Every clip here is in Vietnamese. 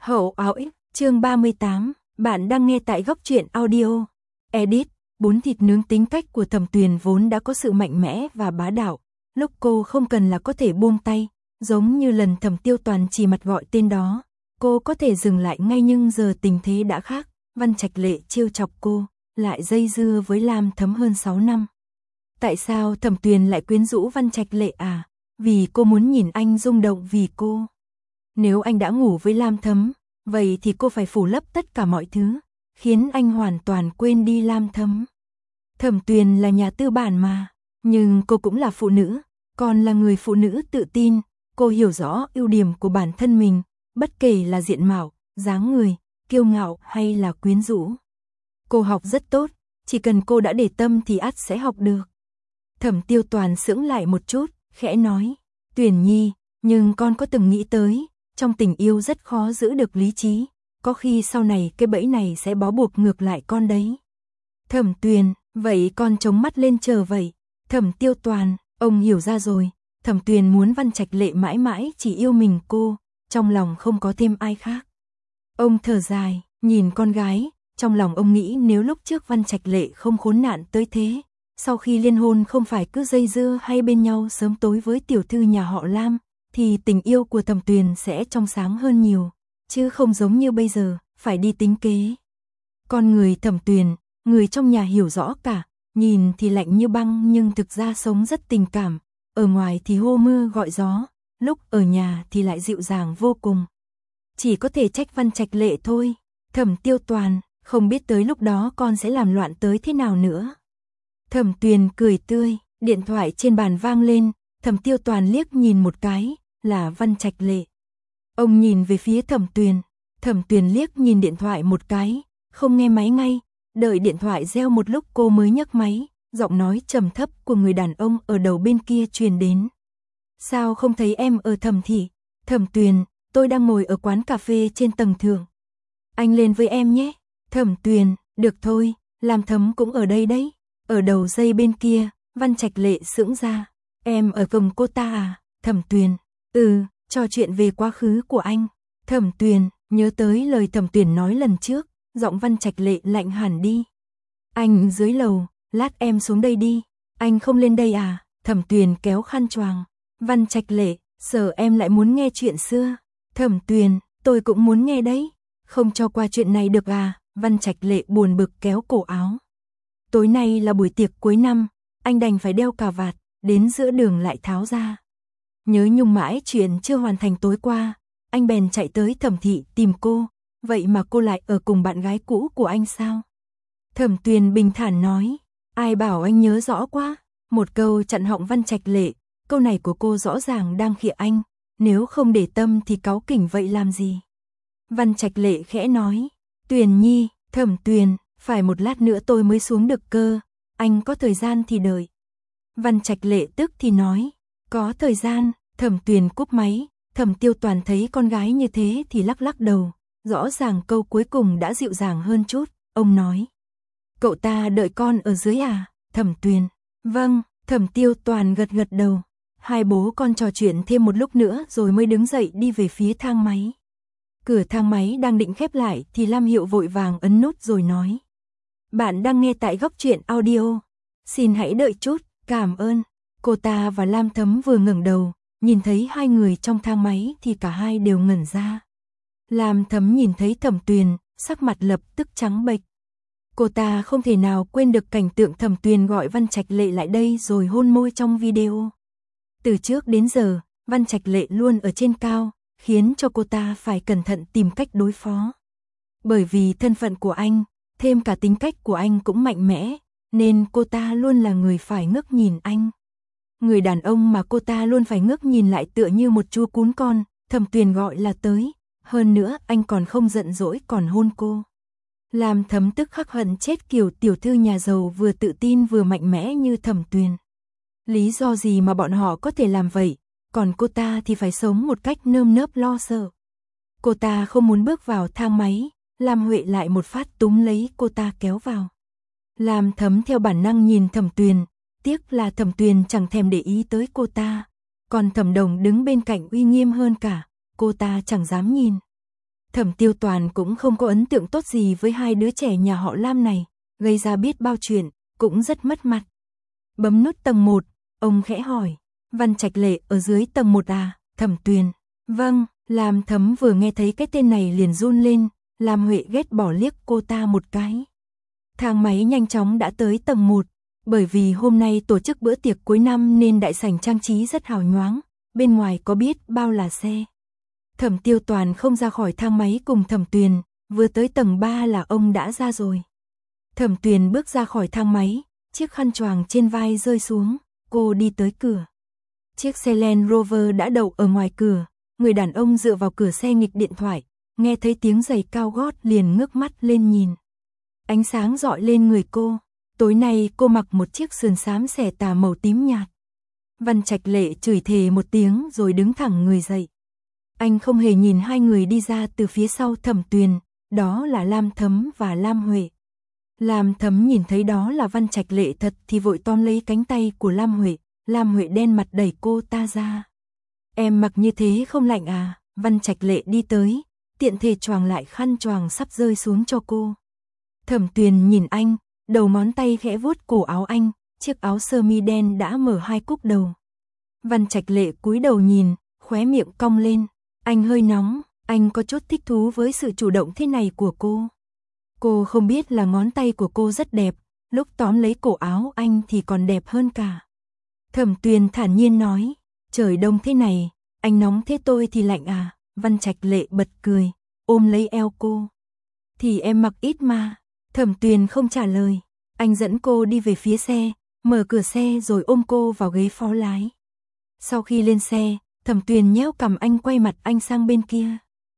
Hậu áo ích, chương 38, bạn đang nghe tại Góc Truyện Audio. Edit, bún thịt nướng tính cách của Thẩm Tuyền vốn đã có sự mạnh mẽ và bá đạo, lúc cô không cần là có thể buông tay, giống như lần Thẩm Tiêu Toàn chỉ mặt gọi tên đó, cô có thể dừng lại ngay nhưng giờ tình thế đã khác, Văn Trạch Lệ trêu chọc cô, lại dây dưa với Lam Thấm hơn 6 năm. Tại sao Thẩm Tuyền lại quyến rũ Văn Trạch Lệ à? Vì cô muốn nhìn anh rung động vì cô. Nếu anh đã ngủ với Lam Thấm, vậy thì cô phải phủ lấp tất cả mọi thứ, khiến anh hoàn toàn quên đi Lam Thấm. Thẩm Tuyền là nhà tư bản mà, nhưng cô cũng là phụ nữ, còn là người phụ nữ tự tin, cô hiểu rõ ưu điểm của bản thân mình, bất kể là diện mạo, dáng người, kiêu ngạo hay là quyến rũ. Cô học rất tốt, chỉ cần cô đã để tâm thì ắt sẽ học được. Thẩm Tiêu Toàn sững lại một chút, khẽ nói, Tuyền Nhi, nhưng con có từng nghĩ tới, trong tình yêu rất khó giữ được lý trí, có khi sau này cái bẫy này sẽ bó buộc ngược lại con đấy. Thẩm Tuyền, vậy con chống mắt lên chờ vậy. Thẩm Tiêu Toàn, ông hiểu ra rồi, Thẩm Tuyền muốn Văn Trạch Lệ mãi mãi chỉ yêu mình cô, trong lòng không có thêm ai khác. Ông thở dài, nhìn con gái, trong lòng ông nghĩ nếu lúc trước Văn Trạch Lệ không khốn nạn tới thế, sau khi liên hôn không phải cứ dây dưa hay bên nhau sớm tối với tiểu thư nhà họ Lam, thì tình yêu của Thẩm Tuyền sẽ trong sáng hơn nhiều, chứ không giống như bây giờ, phải đi tính kế. Con người Thẩm Tuyền, người trong nhà hiểu rõ cả, nhìn thì lạnh như băng nhưng thực ra sống rất tình cảm, ở ngoài thì hô mưa gọi gió, lúc ở nhà thì lại dịu dàng vô cùng. Chỉ có thể trách Văn Trạch Lệ thôi, Thẩm Tiêu Toàn, không biết tới lúc đó con sẽ làm loạn tới thế nào nữa. Thẩm Tuyền cười tươi, điện thoại trên bàn vang lên, Thẩm Tiêu Toàn liếc nhìn một cái, là Văn Trạch Lệ. Ông nhìn về phía Thẩm Tuyền liếc nhìn điện thoại một cái, không nghe máy ngay, đợi điện thoại reo một lúc cô mới nhấc máy, giọng nói trầm thấp của người đàn ông ở đầu bên kia truyền đến. Sao không thấy em ở Thẩm thị? Thẩm Tuyền, tôi đang ngồi ở quán cà phê trên tầng thượng. Anh lên với em nhé. Thẩm Tuyền, được thôi, Lam Thấm cũng ở đây đấy. Ở đầu dây bên kia, Văn Trạch Lệ sững ra. Em ở cùng cô ta à? Thẩm Tuyền, trò chuyện về quá khứ của anh. Thẩm Tuyền, nhớ tới lời Thẩm Tuyền nói lần trước, giọng Văn Trạch Lệ lạnh hẳn đi. Anh dưới lầu, lát em xuống đây đi. Anh không lên đây à? Thẩm Tuyền kéo khăn choàng. Văn Trạch Lệ, sợ em lại muốn nghe chuyện xưa. Thẩm Tuyền, tôi cũng muốn nghe đấy. Không cho qua chuyện này được à? Văn Trạch Lệ buồn bực kéo cổ áo. Tối nay là buổi tiệc cuối năm, anh đành phải đeo cà vạt, đến giữa đường lại tháo ra. Nhớ nhung mãi chuyện chưa hoàn thành tối qua, anh bèn chạy tới Thẩm thị tìm cô, vậy mà cô lại ở cùng bạn gái cũ của anh sao? Thẩm Tuyền bình thản nói, ai bảo anh nhớ rõ quá, một câu chặn họng Văn Trạch Lệ, câu này của cô rõ ràng đang khịa anh, nếu không để tâm thì cáu kỉnh vậy làm gì? Văn Trạch Lệ khẽ nói, Tuyền Nhi, Thẩm Tuyền, phải một lát nữa tôi mới xuống được cơ, anh có thời gian thì đợi. Văn Trạch Lệ tức thì nói, có thời gian. Thẩm Tuyền cúp máy, Thẩm Tiêu Toàn thấy con gái như thế thì lắc lắc đầu, rõ ràng câu cuối cùng đã dịu dàng hơn chút, ông nói. Cậu ta đợi con ở dưới à? Thẩm Tuyền, vâng, Thẩm Tiêu Toàn gật gật đầu. Hai bố con trò chuyện thêm một lúc nữa rồi mới đứng dậy đi về phía thang máy. Cửa thang máy đang định khép lại thì Lam Hiệu vội vàng ấn nút rồi nói. Bạn đang nghe tại Góc Truyện Audio. Xin hãy đợi chút, cảm ơn. Cô ta và Lam Thấm vừa ngẩng đầu, nhìn thấy hai người trong thang máy thì cả hai đều ngẩn ra. Lam Thấm nhìn thấy Thẩm Tuyền, sắc mặt lập tức trắng bệch. Cô ta không thể nào quên được cảnh tượng Thẩm Tuyền gọi Văn Trạch Lệ lại đây rồi hôn môi trong video. Từ trước đến giờ, Văn Trạch Lệ luôn ở trên cao, khiến cho cô ta phải cẩn thận tìm cách đối phó. Bởi vì thân phận của anh, thêm cả tính cách của anh cũng mạnh mẽ, nên cô ta luôn là người phải ngước nhìn anh. Người đàn ông mà cô ta luôn phải ngước nhìn lại tựa như một chú cún con, Thẩm Tuyền gọi là tới, hơn nữa anh còn không giận dỗi còn hôn cô. Lam Thấm tức khắc hận chết kiểu tiểu thư nhà giàu vừa tự tin vừa mạnh mẽ như Thẩm Tuyền. Lý do gì mà bọn họ có thể làm vậy, còn cô ta thì phải sống một cách nơm nớp lo sợ. Cô ta không muốn bước vào thang máy, Lam Huệ lại một phát túm lấy cô ta kéo vào. Lam Thấm theo bản năng nhìn Thẩm Tuyền, tiếc là Thẩm Tuyền chẳng thèm để ý tới cô ta, còn Thẩm Đồng đứng bên cạnh uy nghiêm hơn cả, cô ta chẳng dám nhìn. Thẩm Tiêu Toàn cũng không có ấn tượng tốt gì với hai đứa trẻ nhà họ Lam này, gây ra biết bao chuyện, cũng rất mất mặt. Bấm nút tầng 1, ông khẽ hỏi, Văn Trạch Lệ ở dưới tầng 1 à, Thẩm Tuyền. Vâng, Lam Thấm vừa nghe thấy cái tên này liền run lên, Lam Huệ ghét bỏ liếc cô ta một cái. Thang máy nhanh chóng đã tới tầng 1, bởi vì hôm nay tổ chức bữa tiệc cuối năm nên đại sảnh trang trí rất hào nhoáng, bên ngoài có biết bao là xe. Thẩm Tiêu Toàn không ra khỏi thang máy cùng Thẩm Tuyền, vừa tới tầng 3 là ông đã ra rồi. Thẩm Tuyền bước ra khỏi thang máy, chiếc khăn choàng trên vai rơi xuống, cô đi tới cửa. Chiếc xe Land Rover đã đậu ở ngoài cửa, người đàn ông dựa vào cửa xe nghịch điện thoại, nghe thấy tiếng giày cao gót liền ngước mắt lên nhìn. Ánh sáng rọi lên người cô, tối nay cô mặc một chiếc sườn xám xẻ tà màu tím nhạt. Văn Trạch Lệ chửi thề một tiếng rồi đứng thẳng người dậy. Anh không hề nhìn hai người đi ra từ phía sau Thẩm Tuyền, đó là Lam Thấm và Lam Huệ. Lam Thấm nhìn thấy đó là Văn Trạch Lệ thật thì vội tóm lấy cánh tay của Lam Huệ, Lam Huệ đen mặt đẩy cô ta ra. Em mặc như thế không lạnh à? Văn Trạch Lệ đi tới, tiện thể choàng lại khăn choàng sắp rơi xuống cho cô. Thẩm Tuyền nhìn anh, đầu ngón tay khẽ vuốt cổ áo anh, chiếc áo sơ mi đen đã mở hai cúc đầu. Văn Trạch Lệ cúi đầu nhìn, khóe miệng cong lên, anh hơi nóng, anh có chút thích thú với sự chủ động thế này của cô. Cô không biết là ngón tay của cô rất đẹp, lúc tóm lấy cổ áo anh thì còn đẹp hơn cả. Thẩm Tuyền thản nhiên nói, trời đông thế này, anh nóng thế tôi thì lạnh à? Văn Trạch Lệ bật cười, ôm lấy eo cô. Thì em mặc ít mà. Thẩm Tuyền không trả lời, anh dẫn cô đi về phía xe, mở cửa xe rồi ôm cô vào ghế phó lái. Sau khi lên xe, Thẩm Tuyền nhéo cằm anh, quay mặt anh sang bên kia.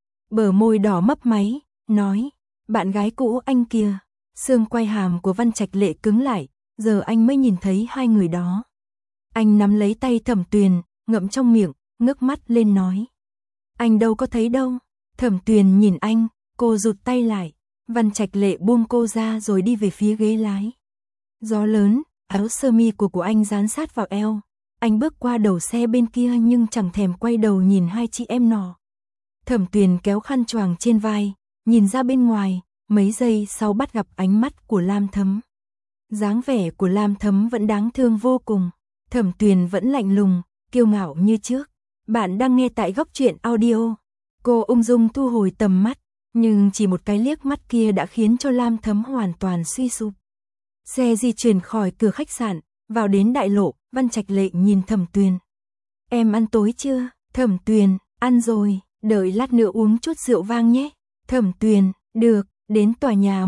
Bờ môi đỏ mấp máy, nói, bạn gái cũ anh kìa. Xương quai hàm của Văn Trạch Lệ cứng lại, giờ anh mới nhìn thấy hai người đó. Anh nắm lấy tay Thẩm Tuyền, ngậm trong miệng, ngước mắt lên nói. Anh đâu có thấy đâu. Thẩm Tuyền nhìn anh, cô rụt tay lại. Văn Trạch Lệ buông cô ra rồi đi về phía ghế lái. Gió lớn, áo sơ mi của anh dán sát vào eo. Anh bước qua đầu xe bên kia nhưng chẳng thèm quay đầu nhìn hai chị em nọ. Thẩm Tuyền kéo khăn choàng trên vai, nhìn ra bên ngoài, mấy giây sau bắt gặp ánh mắt của Lam Thấm. Dáng vẻ của Lam Thấm vẫn đáng thương vô cùng. Thẩm Tuyền vẫn lạnh lùng, kiêu ngạo như trước. Bạn đang nghe tại Góc Truyện Audio. Cô ung dung thu hồi tầm mắt, nhưng chỉ một cái liếc mắt kia đã khiến cho Lam Thấm hoàn toàn suy sụp. Xe di chuyển khỏi cửa khách sạn, vào đến đại lộ, Văn Trạch Lệ nhìn Thẩm Tuyền. Em ăn tối chưa? Thẩm Tuyền, ăn rồi, đợi lát nữa uống chút rượu vang nhé. Thẩm Tuyền, được, đến tòa nhà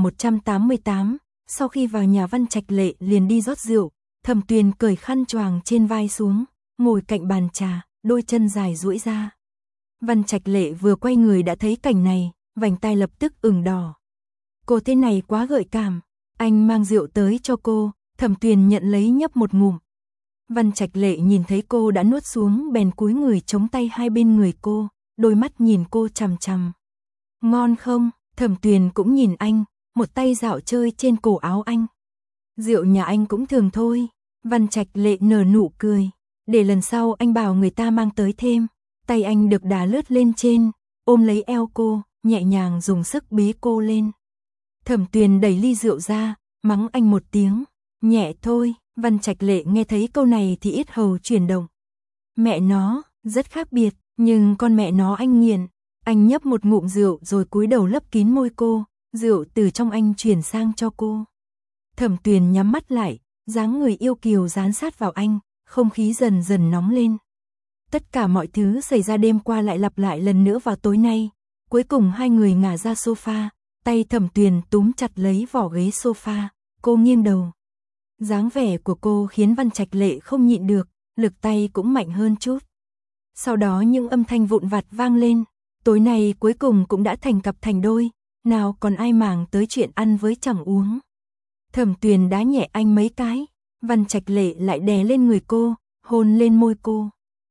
188, sau khi vào nhà Văn Trạch Lệ liền đi rót rượu. Thẩm Tuyền cởi khăn choàng trên vai xuống, ngồi cạnh bàn trà, đôi chân dài duỗi ra. Văn Trạch Lệ vừa quay người đã thấy cảnh này, vành tai lập tức ửng đỏ. Cô thế này quá gợi cảm, anh mang rượu tới cho cô, Thẩm Tuyền nhận lấy nhấp một ngụm. Văn Trạch Lệ nhìn thấy cô đã nuốt xuống bèn cúi người chống tay hai bên người cô, đôi mắt nhìn cô chằm chằm. Ngon không? Thẩm Tuyền cũng nhìn anh, một tay dạo chơi trên cổ áo anh. Rượu nhà anh cũng thường thôi. Văn Trạch Lệ nở nụ cười, để lần sau anh bảo người ta mang tới thêm. Tay anh được đà lướt lên trên, ôm lấy eo cô, nhẹ nhàng dùng sức bế cô lên. Thẩm Tuyền đẩy ly rượu ra, mắng anh một tiếng, nhẹ thôi. Văn Trạch Lệ nghe thấy câu này thì yết hầu chuyển động. Mẹ nó, rất khác biệt, nhưng con mẹ nó anh nghiện. Anh nhấp một ngụm rượu rồi cúi đầu lấp kín môi cô, rượu từ trong anh chuyển sang cho cô. Thẩm Tuyền nhắm mắt lại, dáng người yêu kiều dán sát vào anh, không khí dần dần nóng lên. Tất cả mọi thứ xảy ra đêm qua lại lặp lại lần nữa vào tối nay. Cuối cùng hai người ngả ra sofa, tay Thẩm Tuyền túm chặt lấy vỏ ghế sofa, cô nghiêng đầu. Dáng vẻ của cô khiến Văn Trạch Lệ không nhịn được, lực tay cũng mạnh hơn chút. Sau đó những âm thanh vụn vặt vang lên, tối nay cuối cùng cũng đã thành cặp thành đôi, nào còn ai màng tới chuyện ăn với chẳng uống. Thẩm Tuyền đá nhẹ anh mấy cái, Văn Trạch Lệ lại đè lên người cô, hôn lên môi cô.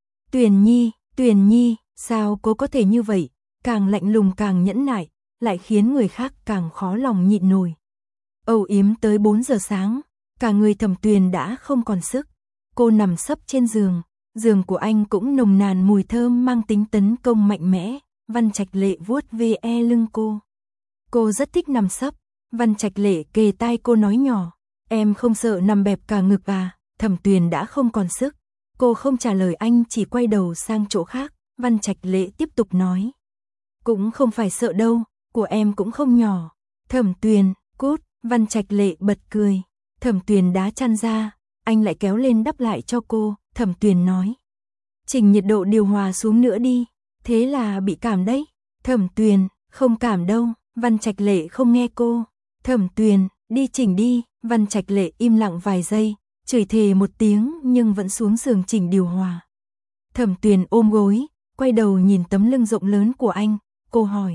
Tuyền Nhi, sao cô có thể như vậy, càng lạnh lùng càng nhẫn nại, lại khiến người khác càng khó lòng nhịn nổi. Âu yếm tới 4 giờ sáng, cả người Thẩm Tuyền đã không còn sức. Cô nằm sấp trên giường, giường của anh cũng nồng nàn mùi thơm mang tính tấn công mạnh mẽ, Văn Trạch Lệ vuốt ve lưng cô. Cô rất thích nằm sấp. Văn Trạch Lệ kề tai cô nói nhỏ, em không sợ nằm bẹp cả ngực à? Thẩm Tuyền đã không còn sức. Cô không trả lời anh, chỉ quay đầu sang chỗ khác. Văn Trạch Lệ tiếp tục nói, cũng không phải sợ đâu, của em cũng không nhỏ. Thẩm Tuyền, cút. Văn Trạch Lệ bật cười. Thẩm Tuyền đá chăn ra, anh lại kéo lên đắp lại cho cô. Thẩm Tuyền nói, chỉnh nhiệt độ điều hòa xuống nữa đi, thế là bị cảm đấy. Thẩm Tuyền, không cảm đâu. Văn Trạch Lệ không nghe cô. Thẩm Tuyền, đi chỉnh đi. Văn Trạch Lệ im lặng vài giây, chửi thề một tiếng nhưng vẫn xuống giường chỉnh điều hòa. Thẩm Tuyền ôm gối, quay đầu nhìn tấm lưng rộng lớn của anh, cô hỏi,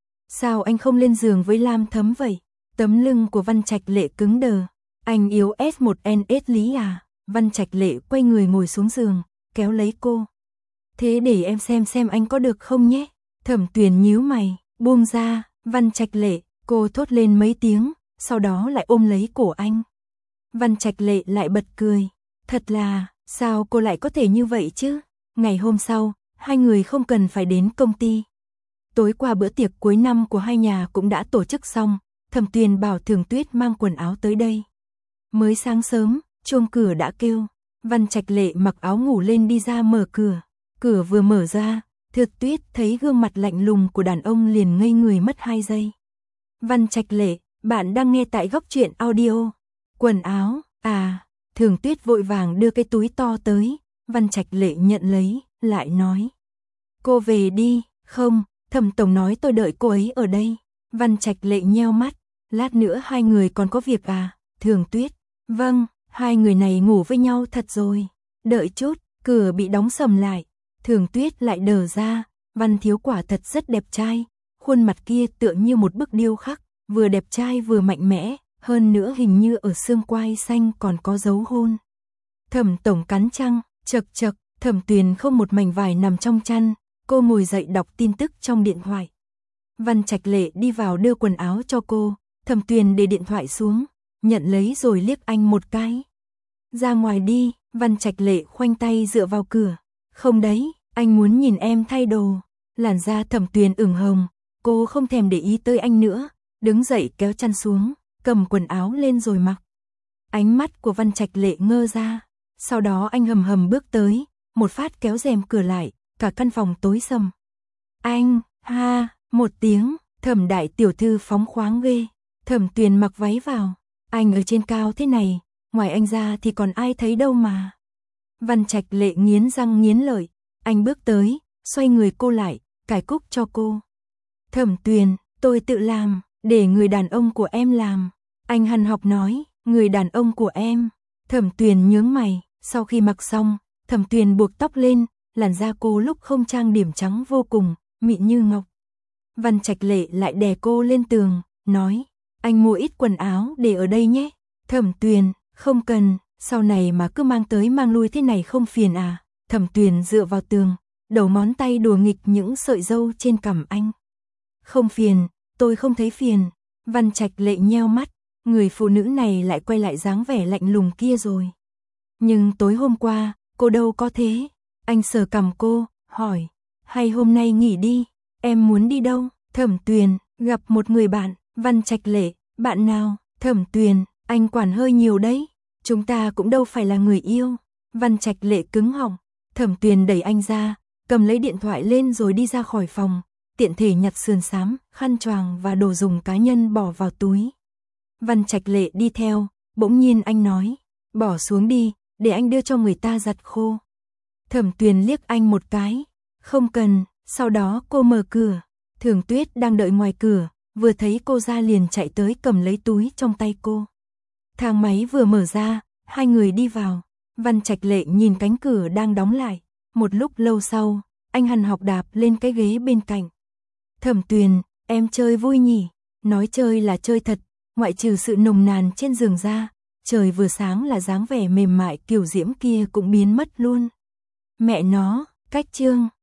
sao anh không lên giường với Lam Thấm vậy? Tấm lưng của Văn Trạch Lệ cứng đờ. Anh yếu S1NS lý à? Văn Trạch Lệ quay người ngồi xuống giường, kéo lấy cô. Thế để em xem anh có được không nhé. Thẩm Tuyền nhíu mày, buông ra. Văn Trạch Lệ, cô thốt lên mấy tiếng, sau đó lại ôm lấy cổ anh. Văn Trạch Lệ lại bật cười. Thật là, sao cô lại có thể như vậy chứ? Ngày hôm sau, hai người không cần phải đến công ty. Tối qua bữa tiệc cuối năm của hai nhà cũng đã tổ chức xong. Thẩm Tuyền bảo Thường Tuyết mang quần áo tới đây. Mới sáng sớm, chuông cửa đã kêu. Văn Trạch Lệ mặc áo ngủ lên đi ra mở cửa. Cửa vừa mở ra, Thường Tuyết thấy gương mặt lạnh lùng của đàn ông liền ngây người mất 2 giây. Văn Trạch Lệ, bạn đang nghe tại Góc Truyện Audio. Quần áo, à, Thường Tuyết vội vàng đưa cái túi to tới. Văn Trạch Lệ nhận lấy, lại nói, cô về đi. Không, Thẩm tổng nói tôi đợi cô ấy ở đây. Văn Trạch Lệ nheo mắt, lát nữa hai người còn có việc à? Thường Tuyết, vâng, hai người này ngủ với nhau thật rồi. Đợi chút, cửa bị đóng sầm lại. Thường Tuyết lại đờ ra. Văn thiếu quả thật rất đẹp trai, khuôn mặt kia tựa như một bức điêu khắc, vừa đẹp trai vừa mạnh mẽ, hơn nữa hình như ở xương quai xanh còn có dấu hôn. Thẩm tổng cắn răng, chật chật. Thẩm Tuyền không một mảnh vải nằm trong chăn, cô ngồi dậy đọc tin tức trong điện thoại. Văn Trạch Lệ đi vào đưa quần áo cho cô. Thẩm Tuyền để điện thoại xuống, nhận lấy rồi liếc anh một cái. Ra ngoài đi. Văn Trạch Lệ khoanh tay dựa vào cửa. Không đấy, anh muốn nhìn em thay đồ. Làn da Thẩm Tuyền ửng hồng, cô không thèm để ý tới anh nữa, đứng dậy kéo chăn xuống, cầm quần áo lên rồi mặc. Ánh mắt của Văn Trạch Lệ ngơ ra, sau đó anh hầm hầm bước tới, một phát kéo rèm cửa lại, cả căn phòng tối sầm. Anh, ha, một tiếng, Thẩm đại tiểu thư phóng khoáng ghê. Thẩm Tuyền mặc váy vào, anh ở trên cao thế này, ngoài anh ra thì còn ai thấy đâu mà. Văn Trạch Lệ nghiến răng nghiến lợi, anh bước tới, xoay người cô lại, cài cúc cho cô. Thẩm Tuyền, tôi tự làm, để người đàn ông của em làm. Anh hằn học nói, người đàn ông của em. Thẩm Tuyền nhướng mày, sau khi mặc xong, Thẩm Tuyền buộc tóc lên, làn da cô lúc không trang điểm trắng vô cùng, mịn như ngọc. Văn Trạch Lệ lại đè cô lên tường, nói, anh mua ít quần áo để ở đây nhé. Thẩm Tuyền, không cần, sau này mà cứ mang tới mang lui thế này không phiền à? Thẩm Tuyền dựa vào tường, đầu ngón tay đùa nghịch những sợi râu trên cằm anh. Không phiền, tôi không thấy phiền. Văn Trạch Lệ nheo mắt, người phụ nữ này lại quay lại dáng vẻ lạnh lùng kia rồi. Nhưng tối hôm qua, cô đâu có thế. Anh sờ cằm cô, hỏi, hay hôm nay nghỉ đi, em muốn đi đâu? Thẩm Tuyền, gặp một người bạn. Văn Trạch Lệ, bạn nào? Thẩm Tuyền, anh quản hơi nhiều đấy, chúng ta cũng đâu phải là người yêu. Văn Trạch Lệ cứng họng. Thẩm Tuyền đẩy anh ra, cầm lấy điện thoại lên rồi đi ra khỏi phòng, tiện thể nhặt sườn xám, khăn choàng và đồ dùng cá nhân bỏ vào túi. Văn Trạch Lệ đi theo, bỗng nhiên anh nói, bỏ xuống đi, để anh đưa cho người ta giặt khô. Thẩm Tuyền liếc anh một cái, không cần. Sau đó cô mở cửa, Thường Tuyết đang đợi ngoài cửa, vừa thấy cô ra liền chạy tới cầm lấy túi trong tay cô. Thang máy vừa mở ra, hai người đi vào. Văn Trạch Lệ nhìn cánh cửa đang đóng lại. Một lúc lâu sau, anh hằn học đạp lên cái ghế bên cạnh. Thẩm Tuyền, em chơi vui nhỉ? Nói chơi là chơi thật, ngoại trừ sự nồng nàn trên giường ra, trời vừa sáng là dáng vẻ mềm mại kiều diễm kia cũng biến mất luôn. Mẹ nó, cách chương.